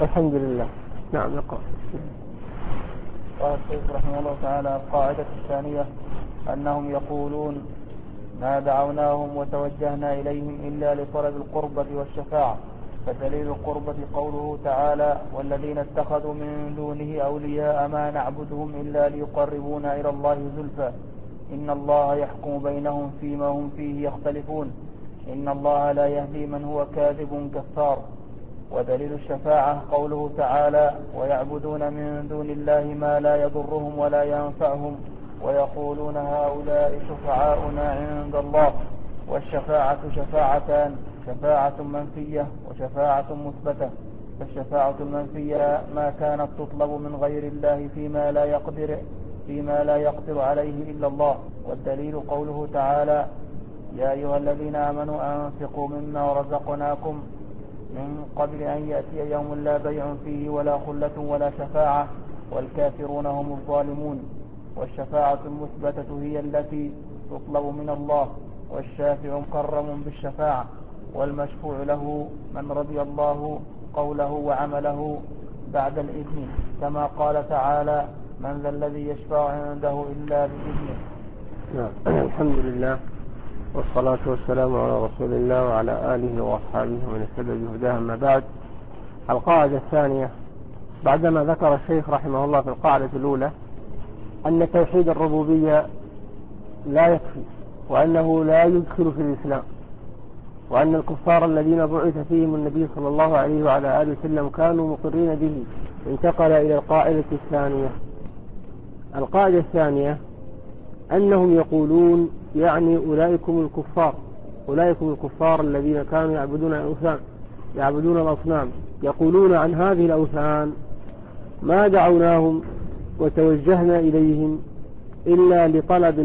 الحمد لله. نعم نقرأ. قال الشيخ رحمه الله تعالى: القاعدة الثانية أنهم يقولون ما دعوناهم وتوجهنا إليهم إلا لطلب القربة والشفاعة، فدليل القربة قوله تعالى: والذين اتخذوا من دونه أولياء ما نعبدهم إلا ليقربونا إلى الله زلفى إن الله يحكم بينهم فيما هم فيه يختلفون إن الله لا يهدي من هو كاذب كفار. ودليل الشفاعة قوله تعالى: ويعبدون من دون الله ما لا يضرهم ولا ينفعهم ويقولون هؤلاء شفعاؤنا عند الله. والشفاعة شفاعتان: شفاعة منفية وشفاعة مثبتة. فالشفاعة المنفية ما كانت تطلب من غير الله فيما لا يقدر عليه إلا الله. والدليل قوله تعالى: يا أيها الذين آمنوا أنفقوا مما رزقناكم من قبل أن يأتي يوم لا بيع فيه ولا خلة ولا شفاعة والكافرون هم الظالمون. والشفاعة المثبتة هي التي تطلب من الله، والشافع مكرم بالشفاعة، والمشفوع له من رضي الله قوله وعمله بعد الإذن، كما قال تعالى: من ذا الذي يشفع عنده إلا بإذنه. الحمد لله، والصلاة والسلام على رسول الله وعلى آله وأصحابه ومن اهتدى بهداه. أما بعد، القاعدة الثانية بعدما ذكر الشيخ رحمه الله في القاعدة الأولى أن توحيد الربوبية لا يكفي، وأنه لا يدخل في الإسلام، وأن الكفار الذين بعث فيهم النبي صلى الله عليه وعلى آله وسلم كانوا مقرين به، انتقل إلى القاعدة الثانية. القاعدة الثانية أنهم يقولون، يعني أولئكم الكفار الذين كانوا يعبدون الأصنام، يقولون عن هذه الأوثان: ما دعوناهم وتوجهنا إليهم إلا لطلب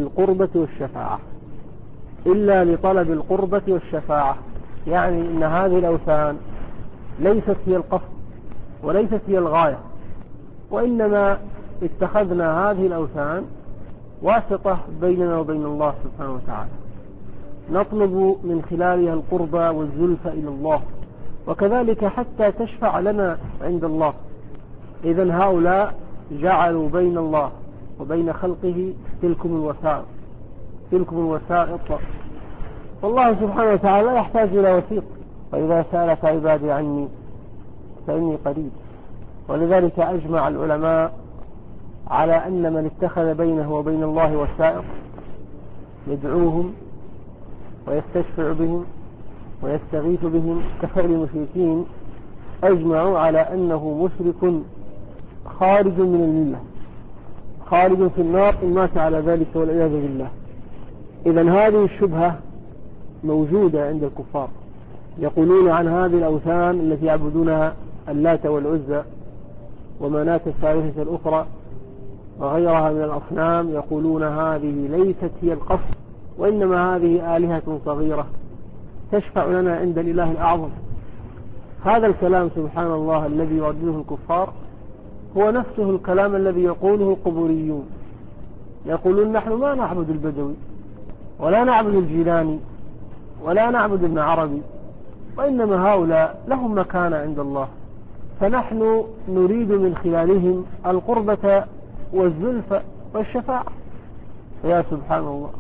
القربة والشفاعة، يعني إن هذه الأوثان ليست هي القصد وليست هي الغاية، وإنما اتخذنا هذه الأوثان واسطة بيننا وبين الله سبحانه وتعالى، نطلب من خلالها القربة والزلفى إلى الله، وكذلك حتى تشفع لنا عند الله. إذن هؤلاء جعلوا بين الله وبين خلقه تلكم الوسائط، والله سبحانه وتعالى لا يحتاج إلى وسيط. وإذا سألك عبادي عني فإني قريب. ولذلك أجمع العلماء على أن من اتخذ بينه وبين الله وسائط يدعوهم ويستشفع بهم ويستغيث بهم كفعل المشركين، أجمعوا على أنه مشرك خارج من الملة، خارج في النار إن مات على ذلك والعياذ بالله. إذن هذه الشبهة موجودة عند الكفار، يقولون عن هذه الأوثان التي يعبدونها اللات والعزى ومناة الثالثة الأخرى وغيرها من الأصنام، يقولون هذه ليست هي القصد، وإنما هذه آلهة صغيرة تشفع لنا عند الإله الأعظم. هذا الكلام سبحان الله الذي يردده الكفار هو نفسه الكلام الذي يقوله القبوريون، يقولون نحن ما نعبد البدوي ولا نعبد الجيلاني ولا نعبد ابن عربي، وإنما هؤلاء لهم مكانة عند الله، فنحن نريد من خلالهم القربة والزلفى والشفاعة. يا سبحان الله،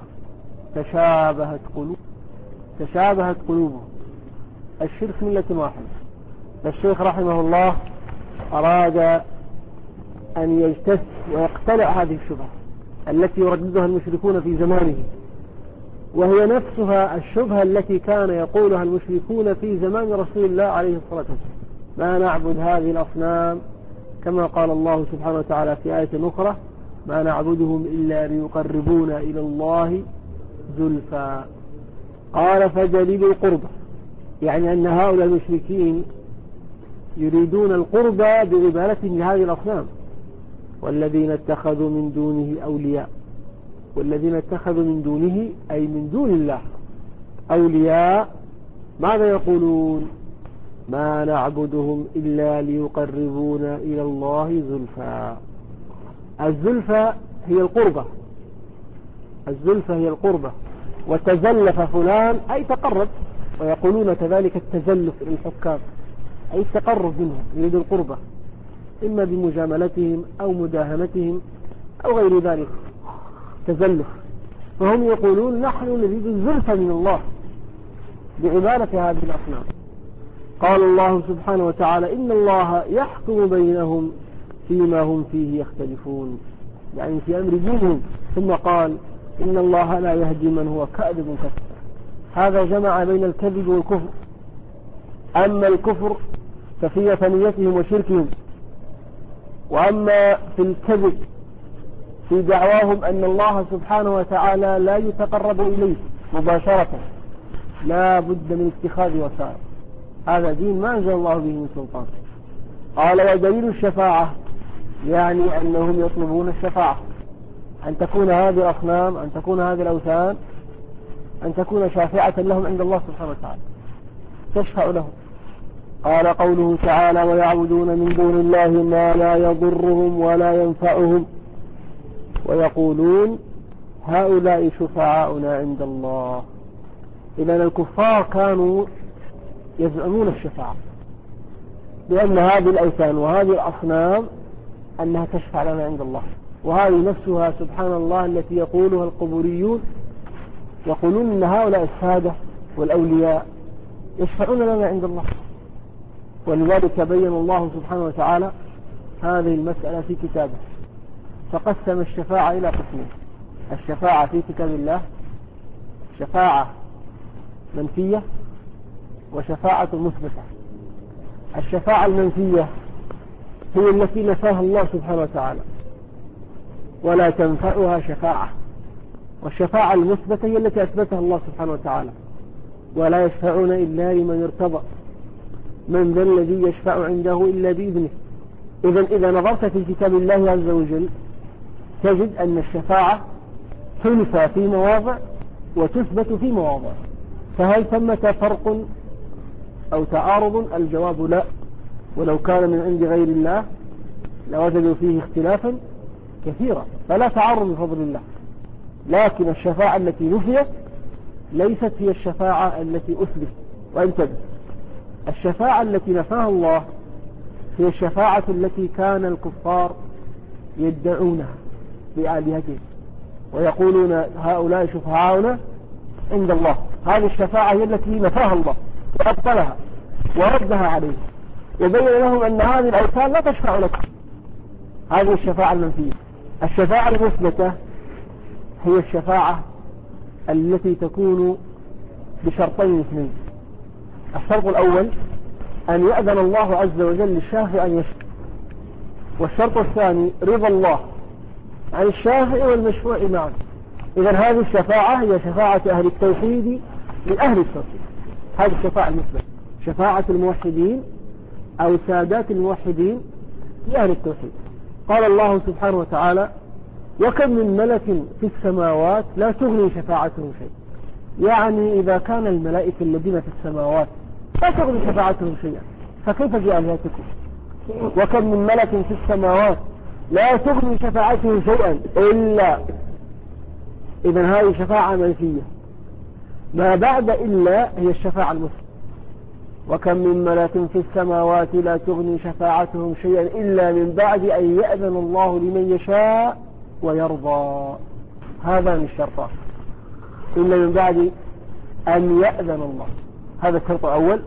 تشابهت قلوبهم. الشرك ملة واحدة. الشيخ رحمه الله أراد أن يجتث ويقتلع هذه الشبهة التي يرددها المشركون في زمانه، وهي نفسها الشبهة التي كان يقولها المشركون في زمان رسول الله عليه الصلاة والسلام: ما نعبد هذه الأصنام، كما قال الله سبحانه وتعالى في آية أخرى: ما نعبدهم إلا ليقربونا إلى الله زلفى. قال: فدليل القربة، يعني أن هؤلاء المشركين يريدون القربة بعبادتهم لهذه الأصنام. والذين اتخذوا من دونه أولياء، والذين اتخذوا من دونه أي من دون الله أولياء، ماذا يقولون؟ ما نعبدهم إلا ليقربونا إلى الله زلفى. الزلفى هي القربة، وتزلف فلان أي تقرب، ويقولون كذلك التزلف للحكام، أي التقرب منهم، يريد القربة إما بمجاملتهم أو مداهنتهم أو غير ذلك تزلف. فهم يقولون نحن نريد الزلفى من الله بعبادة هذه الأصنام. قال الله سبحانه وتعالى إن الله يحكم بينهم فيما هم فيه يختلفون، يعني في أمر دينهم. ثم قال إن الله لا يهدي من هو كاذب كفر. هذا جمع بين الكذب والكفر. أما الكفر ففي ثنيتهم وشركهم، وأما في الكذب في دعواهم أن الله سبحانه وتعالى لا يتقرب إليه مباشرة، لا بد من اتخاذ وسائل. هذا دين ما أنزل الله به من سلطان. قال ودليل الشفاعة يعني أنهم يطلبون الشفاعة، أن تكون هذه الأصنام، أن تكون هذه الأوثان، أن تكون شافعة لهم عند الله سبحانه وتعالى، تشفع لهم. قال قوله تعالى ويعبدون من دون الله ما لا يضرهم ولا ينفعهم ويقولون هؤلاء شفعاؤنا عند الله. إذن الكفار كانوا يزعمون الشفاعة بأن هذه الأوثان وهذه الأصنام أنها تشفع لنا عند الله، وهذه نفسها سبحان الله التي يقولها القبوريون، يقولون أن هؤلاء السادة والأولياء يشفعون لنا عند الله. ولذلك بين الله سبحانه وتعالى هذه المسألة في كتابه، فقسم الشفاعة إلى قسمين: الشفاعة في كتاب الله شفاعة منفية وشفاعة مثبتة. الشفاعة المنفية هي التي نفاها الله سبحانه وتعالى ولا تنفعها شفاعة، والشفاعة المثبتة هي التي أثبتها الله سبحانه وتعالى ولا يشفعون إلا لمن ارتضى من ذا الذي يشفع عنده إلا بإذنه. إذا نظرت في كتاب الله عز وجل تجد أن الشفاعة تنفى في مواضع وتثبت في مواضع، فهل ثمة فرق أو تعارض؟ الجواب لا، ولو كان من عند غير الله لوجدوا فيه اختلافا كثيرا، فلا تعارض بفضل الله. لكن الشفاعة التي نفيت ليست هي الشفاعة التي أثبت. وانتبه، الشفاعة التي نفاها الله هي الشفاعة التي كان الكفار يدعونها بآلهتهم ويقولون هؤلاء شفعاؤنا عند الله. هذه الشفاعة هي التي نفاها الله وأبطلها وردها عليه وبين لهم أن هذه الأوثان لا تشفع لكم. هذه الشفاعة المنفية. الشفاعة المثبتة هي الشفاعة التي تكون بشرطين اثنين: الشرط الأول أن يأذن الله عز وجل للشافع أن يشفع، والشرط الثاني رضا الله عن الشافع والمشفوع معا. إذن هذه الشفاعة هي شفاعة أهل التوحيد لأهل التوحيد. هذه الشفاعة المثبتة، شفاعة الموحدين أو سادات الموحدين لأهل التوحيد. قال الله سبحانه وتعالى وكم من ملك في السماوات لا تغني شفاعتهم شيء. يعني إذا كان الملائكة الذين في السماوات لا تغني شفاعتهم شيئا فكيف بآلهتكم؟ وكم من ملك في السماوات لا تغني شفاعتهم شيئا إلا. إذن هذه شفاعة منفية، ما بعد إلا هي الشفاعة المثبتة. وكم من ملك في السماوات لا تغني شفاعتهم شيئا إلا من بعد أن يأذن الله لمن يشاء ويرضى. هذان الشرطان، إلا من بعد أن يأذن الله، هذا الشرط الأول،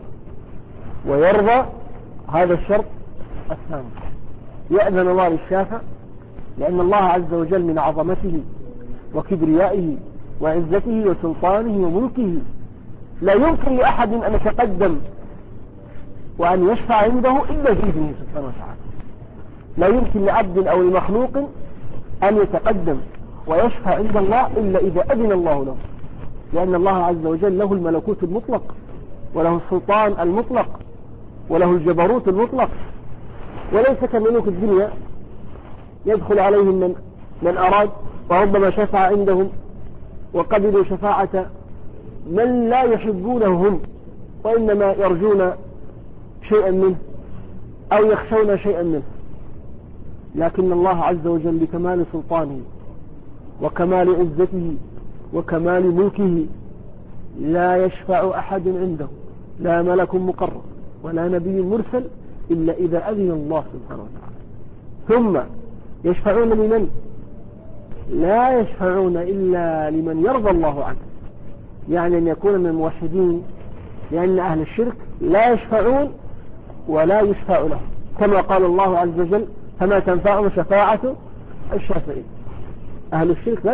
ويرضى هذا الشرط الثاني. يأذن الله للشافع لأن الله عز وجل من عظمته وكبريائه وعزته وسلطانه وملكه لا يمكن لأحد أن يتقدم وأن يشفع عنده إلا بإذنه سبحانه وتعالى. لا يمكن لعبد أو لمخلوق أن يتقدم ويشفع عند الله إلا إذا أذن الله له، لأن الله عز وجل له الملكوت المطلق وله السلطان المطلق وله الجبروت المطلق، وليس كملوك الدنيا يدخل عليهم من أراد وربما شفع عندهم وقبلوا شفاعة من لا يحبونه هم وإنما يرجون شيئا منه أو يخشون شيئا منه. لكن الله عز وجل بكمال سلطانه وكمال عزته وكمال ملكه لا يشفع أحد عنده، لا ملك مقرب ولا نبي مرسل إلا إذا أذن الله سبحانه وتعالى. ثم يشفعون لمن؟ لا يشفعون إلا لمن يرضى الله عنه، يعني أن يكون من الموحدين، لأن أهل الشرك لا يشفعون ولا يشفع لهم، كما قال الله عز وجل: فما تنفعهم شفاعة الشافعين. أهل الشرك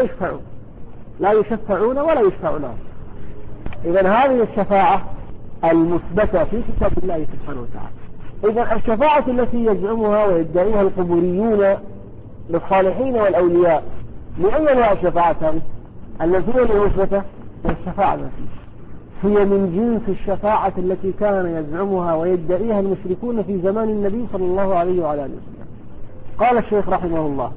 لا يشفعون ولا يشفع لهم. إذن هذه الشفاعة المثبتة في كتاب الله سبحانه وتعالى. إذن الشفاعة التي يزعمها ويدعيها القبوريون للصالحين والأولياء، لأي أنواع الشفاعة هذه؟ التي هي المثبتة والشفاعة التي هي من جنس الشفاعة التي كان يزعمها ويدعيها المشركون في زمان النبي صلى الله عليه وعلى آله وسلم. قال الشيخ رحمه الله: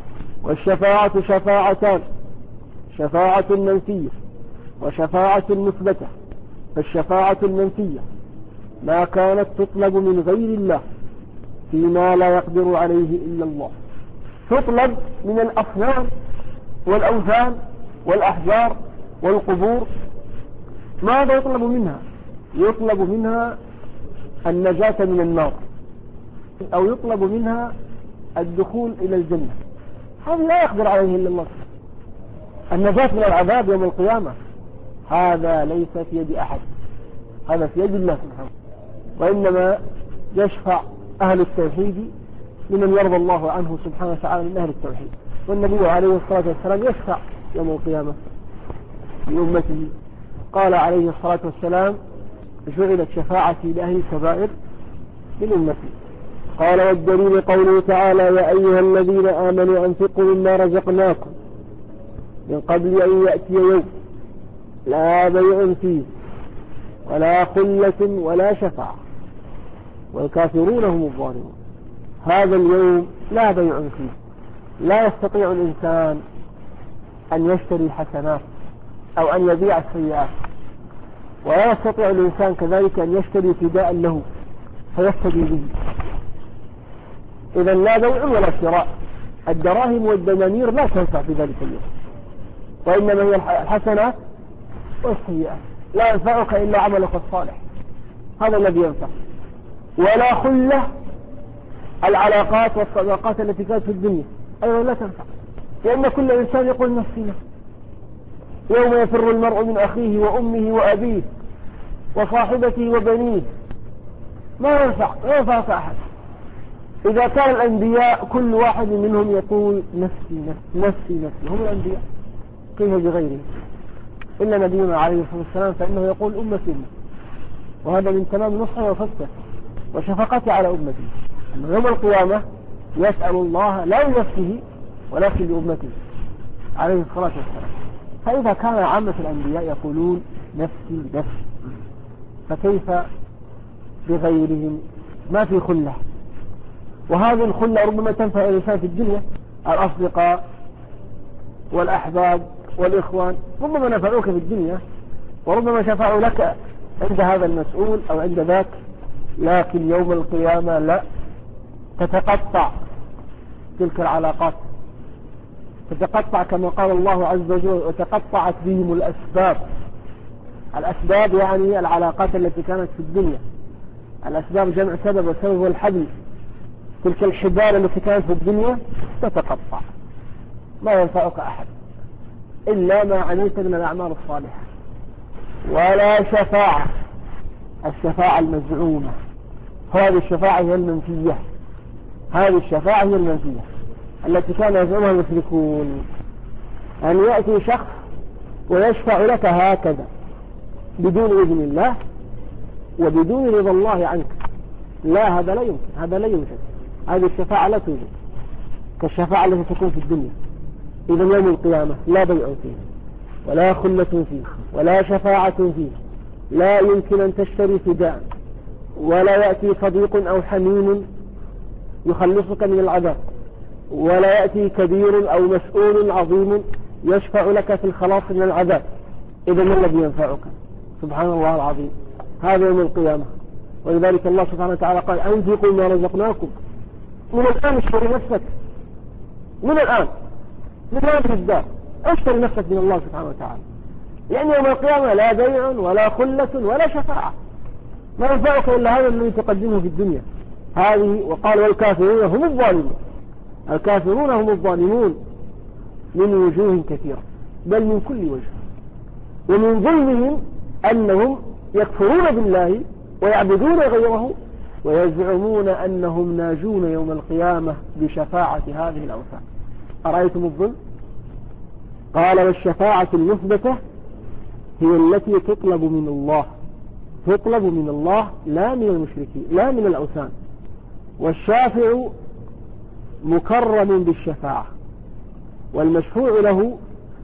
والشفاعة شفاعتان: شفاعة منفية وشفاعة مثبتة. فالشفاعة المنفية ما كانت تطلب من غير الله فيما لا يقدر عليه إلا الله، تطلب من الأصنام والأوثان والأحجار والقبور. ماذا يطلب منها؟ يطلب منها النجاة من النار، أو يطلب منها الدخول إلى الجنة. هذا لا يقدر عليه إلا الله. النجاة من العذاب يوم القيامة هذا ليس في يد أحد، هذا في يد الله سبحانه. وإنما يشفع أهل التوحيد لمن يرضى الله عنه سبحانه وتعالى من أهل التوحيد. والنبي عليه الصلاة والسلام يشفع يوم القيامة لأمته. قال عليه الصلاة والسلام: جعلت شفاعتي لأهل الكبائر من أمتي. قال: والدليل قوله تعالى: يا أيها الذين آمنوا أنفقوا مما رزقناكم من قبل أن يأتي يوم لا بيع فيه ولا خلة ولا شفاعة والكافرون هم الظالمون. هذا اليوم لا بيع فيه، لا يستطيع الإنسان أن يشتري الحسنات أو أن يبيع السيئات، ولا يستطيع الإنسان كذلك أن يشتري فداء له فيفتدي به. إذا لا بيع ولا شراء. الدراهم والدنانير لا تنفع في ذلك اليوم، وإنما هي الحسنات والسيئات. لا ينفعك إلا عملك الصالح، هذا الذي ينفع. ولا خلة، العلاقات والصداقات التي كانت في الدنيا أيضا لا تنفع، لأن كل إنسان يقول نفسي نفسي. يوم يفر المرء من أخيه وأمه وأبيه وصاحبته وبنيه، ما ينفعك أحد. إذا كان الأنبياء كل واحد منهم يقول نفسي نفسي نفسي نفسي، هم الأنبياء، كيف بغيرهم؟ إلا نبينا عليه الصلاة والسلام فإنه يقول أمتي، وهذا من تمام نصحه وفقه وشفقته على أمته، أنه يوم القيامة يسأل الله لا لنفسه ولكن لأمته عليه الصلاة والسلام. فإذا كان عامة الأنبياء يقولون نفسي نفسي، فكيف بغيرهم؟ ما في خلة. وهذه الخلة ربما تنفع الإنسان في الدنيا، الأصدقاء والأحباب والإخوان ربما نفعوك في الدنيا، وربما شفعوا لك عند هذا المسؤول أو عند ذاك، لكن يوم القيامة لا، تتقطع تلك العلاقات، تتقطع كما قال الله عز وجل: وتقطعت بهم الأسباب. الأسباب يعني العلاقات التي كانت في الدنيا. الأسباب جمع سبب، والسبب هو الحبل. تلك الحبال التي كانت في الدنيا تتقطع، ما ينفعك أحد إلا ما عملت من الأعمال الصالحة. ولا شفاعة، الشفاعة المزعومة، هذه الشفاعة هي المنفية، هذه الشفاعة هي المنفية التي كان يزعمها المشركون، أن يأتي شخص ويشفع لك هكذا بدون إذن الله وبدون رضا الله عنك. لا، هذا لا يمكن، هذا لا يوجد. هذه الشفاعة لا توجد كالشفاعة التي تكون في الدنيا. إذا يوم القيامة لا بيع فيه ولا خلة فيه ولا شفاعة فيه، لا يمكن أن تشتري فداء، ولا يأتي صديق أو حميم يخلصك من العذاب، ولا يأتي كبير أو مسؤول عظيم يشفع لك في الخلاص من العذاب. إذا ما الذي ينفعك؟ سبحان الله العظيم، هذا يوم القيامة. ولذلك الله سبحانه وتعالى قال: أنفقوا ما رزقناكم. من الآن اشتري نفسك، من الآن، من هذه الدار اشتري نفسك من الله سبحانه وتعالى، لأن يوم القيامة لا بيع ولا خلة ولا شفاعة. ما ينفعك إلا هذا الذي تقدمه في الدنيا هذه. وقال والكافرون هم الظالمون، الكافرون هم الظالمون من وجوه كثيرة، بل من كل وجه. ومن ظلمهم أنهم يكفرون بالله ويعبدون غيره ويزعمون أنهم ناجون يوم القيامة بشفاعة هذه الأوثان. أرأيتم الظلم؟ قال والشفاعة المثبتة هي التي تطلب من الله، تطلب من الله لا من المشركين لا من الأوثان. والشافع مكرم بالشفاعة، والمشفوع له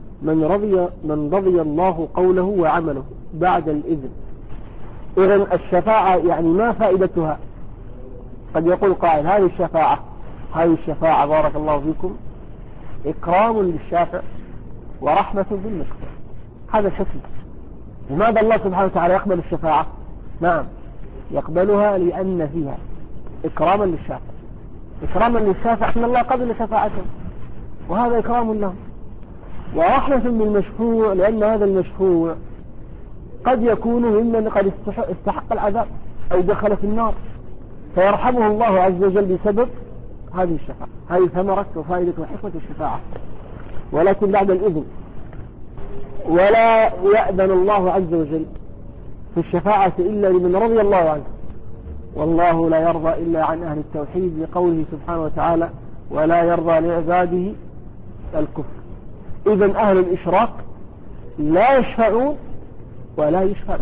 من رضي الله قوله وعمله بعد الإذن. إذن الشفاعة يعني ما فائدتها؟ قد يقول قائل هذه الشفاعة بارك الله فيكم إكرام للشافع ورحمة بالمشفوع. هذا شكل. لماذا الله سبحانه وتعالى يقبل الشفاعة؟ نعم يقبلها لأن فيها إكراما للشافع، إكراما للشافع أن الله قبل شفاعته وهذا إكرام له، ورحمة بالمشفوع لأن هذا المشفوع قد يكون ممن قد استحق العذاب أو دخل في النار فيرحمه الله عز وجل بسبب هذه الشفاعة. هذه ثمرة وفائدة وحكمة الشفاعة، ولكن بعد الإذن. ولا يأذن الله عز وجل في الشفاعة إلا لمن رضي الله عنه، والله لا يرضى إلا عن أهل التوحيد لقوله سبحانه وتعالى ولا يرضى لعباده الكفر. إذن أهل الإشراك لا يشفعون ولا يشفعون،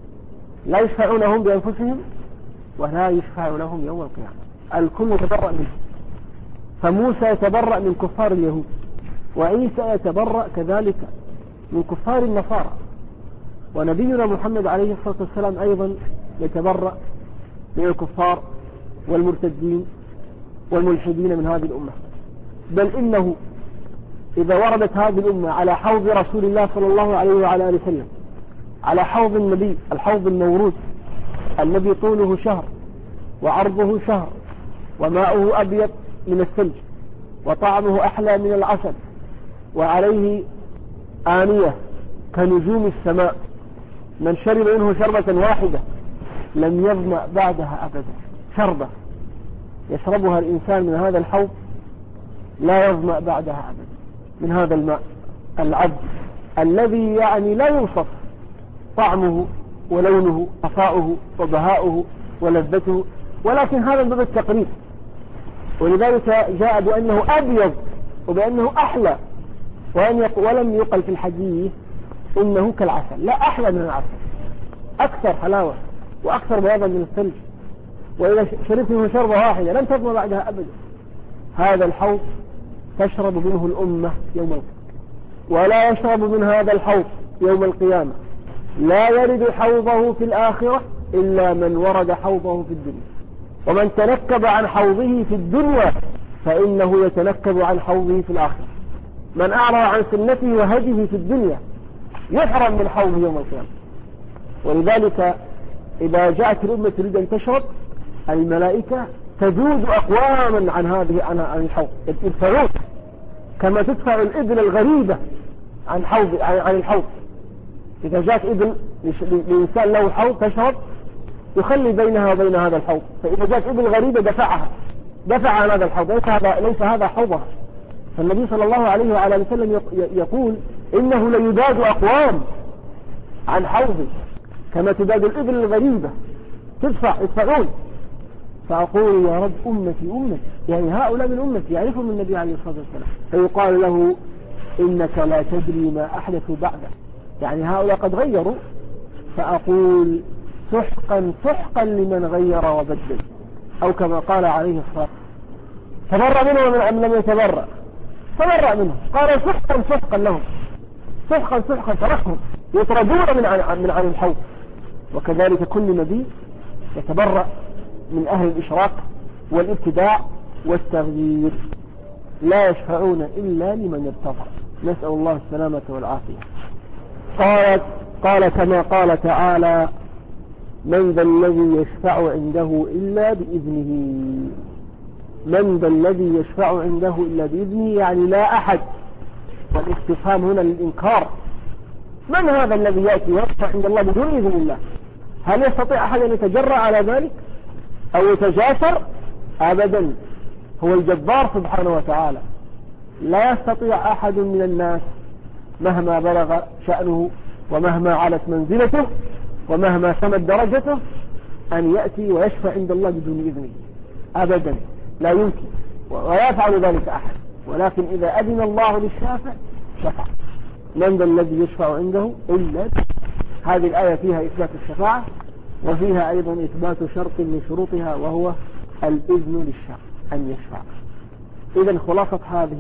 لا يشفعون هم بأنفسهم ولا يشفع لهم يوم القيامة، الكل يتبرأ منه. فموسى يتبرأ من كفار اليهود، وعيسى يتبرأ كذلك من كفار النصارى، ونبينا محمد عليه الصلاة والسلام أيضا يتبرأ من الكفار والمرتدين والملحدين من هذه الأمة. بل إنه إذا وردت هذه الأمة على حوض رسول الله صلى الله عليه وعلى آله وسلم، على حوض النبي الحوض المورود الذي طوله شهر وعرضه شهر وماؤه أبيض من الثلج وطعمه أحلى من العسل وعليه آنية كنجوم السماء، من شرب منه شربة واحدة لم يظمأ بعدها أبدا. شربة يشربها الإنسان من هذا الحوض لا يظمأ بعدها أبدا، من هذا الماء العذب الذي يعني لا يوصف طعمه ولونه صفاؤه وبهاؤه ولذته، ولكن هذا من باب التقريب. ولذلك جاء بأنه أبيض وبأنه أحلى، ولم يقل في الحديث إنه كالعسل، لا، أحلى من العسل، أكثر حلاوة وأكثر بياضا من الثلج، وإذا شربت منه شربة واحدة لن تظمأ بعدها أبدا. هذا الحوض تشرب منه الأمة يوم القيامة، ولا يشرب من هذا الحوض يوم القيامة لا يرد حوضه في الآخرة إلا من ورد حوضه في الدنيا. ومن تنكب عن حوضه في الدنيا فإنه يتنكب عن حوضه في الآخرة. من أعرض عن سنته وهديه في الدنيا يحرم من حوضه يوم القيامة. ولذلك إذا جاءت الأمة تريد أن تشرب الملائكة تجوز أقواما عن الحوض، يدفعون كما تدفع الإبل الغريبة عن الحوض. إذا جاءت إبل لإنسان له حوض تشرب يخلي بينها وبين هذا الحوض، فإذا جاءت إبل غريبة دفع عن هذا الحوض، ليس هذا حوضها. فالنبي صلى الله عليه وعلى وسلم يقول إنه ليداد أقوام عن حوضه كما تداد الإبل الغريبة يدفعون. فأقول يا رب أمتي يعني هؤلاء من أمتي يعرفهم النبي عليه الصلاة والسلام، فيقال له إنك لا تدري ما أحدثوا بعده، يعني هؤلاء قد غيروا. فأقول سحقا لمن غير وبدل، أو كما قال عليه الصلاة والسلام تبرأ منهم أم لم يتبرأ؟ تبرأ منهم. قال سحقا لهم، سحقا تركهم يطردون من عن الحوض. وكذلك كل نبي يتبرأ من أهل الإشراك والابتداع والتغيير، لا يشفعون إلا لمن ارتضى، نسأل الله السلامة والعافية. قال كما قال تعالى من ذا الذي يشفع عنده إلا بإذنه. من ذا الذي يشفع عنده إلا بإذنه يعني لا أحد، والاستفهام هنا للإنكار. من هذا الذي يأتي ويشفع عند الله بدون إذن الله؟ هل يستطيع أحد أن يتجرأ على ذلك أو يتجاسر؟ أبدا. هو الجبار سبحانه وتعالى، لا يستطيع أحد من الناس مهما بلغ شأنه ومهما علت منزلته ومهما سمت درجته أن يأتي ويشفع عند الله بدون إذنه أبدا، لا يمكن، ولا يفعل ذلك أحد. ولكن إذا أذن الله للشافع شفع. من ذا الذي يشفع عنده إلا هذه الآية فيها إثبات الشفاعة، وفيها أيضا إثبات شرط من شروطها وهو الإذن للشافع أن يشفع. إذن خلاصة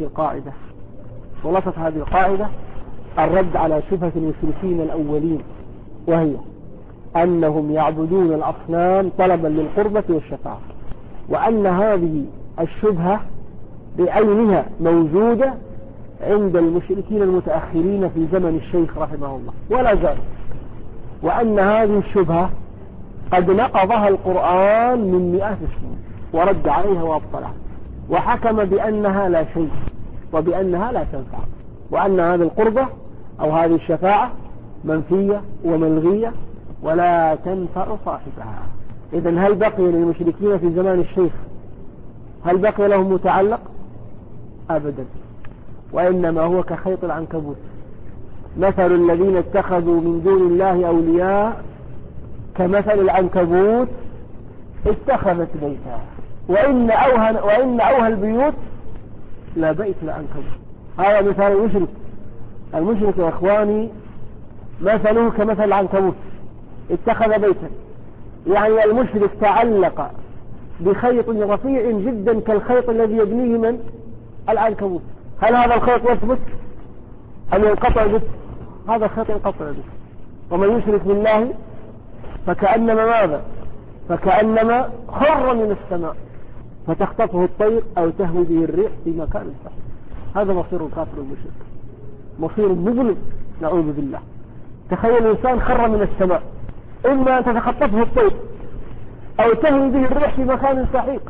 هذه القاعدة الرد على شبهة المشركين الأولين، وهي أنهم يعبدون الأصنام طلبا للقربة والشفاعة، وأن هذه الشبهة بعينها موجودة عند المشركين المتأخرين في زمن الشيخ رحمه الله ولا زال، وأن هذه الشبهة قد نقضها القرآن من مئات السنين ورد عليها وأبطلها، وحكم بأنها لا شيء وبأنها لا تنفع، وأن هذه القربة أو هذه الشفاعة منفية وملغية ولا تنفع صاحبها. إذن هل بقي للمشركين في زمان الشيخ هل بقي لهم متعلق؟ أبدا، وإنما هو كخيط العنكبوت. مثل الذين اتخذوا من دون الله أولياء كمثل العنكبوت اتخذت بيتها وإن أوهى البيوت لا بيت العنكبوت. هذا مثال المشرك يا إخواني مثله كمثل العنكبوت اتخذ بيتا، يعني المشرك تعلق بخيط رفيع جدا كالخيط الذي يبنيه من العنكبوت. هل هذا الخيط يثبت أم ينقطع به؟ هذا الخيط ينقطع به. ومن يشرك بالله فكأنما ماذا؟ فكأنما خر من السماء فتخطفه الطير أو تهوي به الريح في مكان سحيق. هذا مصير الكافر المشرك، مصير مظلم نعوذ بالله. تخيل الإنسان خر من السماء، إما أن تتخطفه الطير أو تهوي به الريح في مكان سحيق.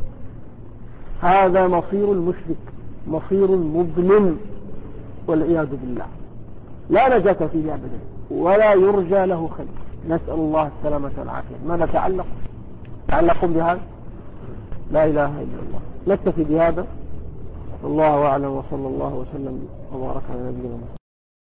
هذا مصير المشرك، مصير مظلم والعياذ بالله، لا نجاة فيه أبدا ولا يرجى له خير. نسأل الله السلامة والعافية. ماذا تعلقون بهذا؟ لا إله إلا الله. نكتفي بهذا، والله أعلم، وصلى الله وسلم وبارك على نبينا محمد.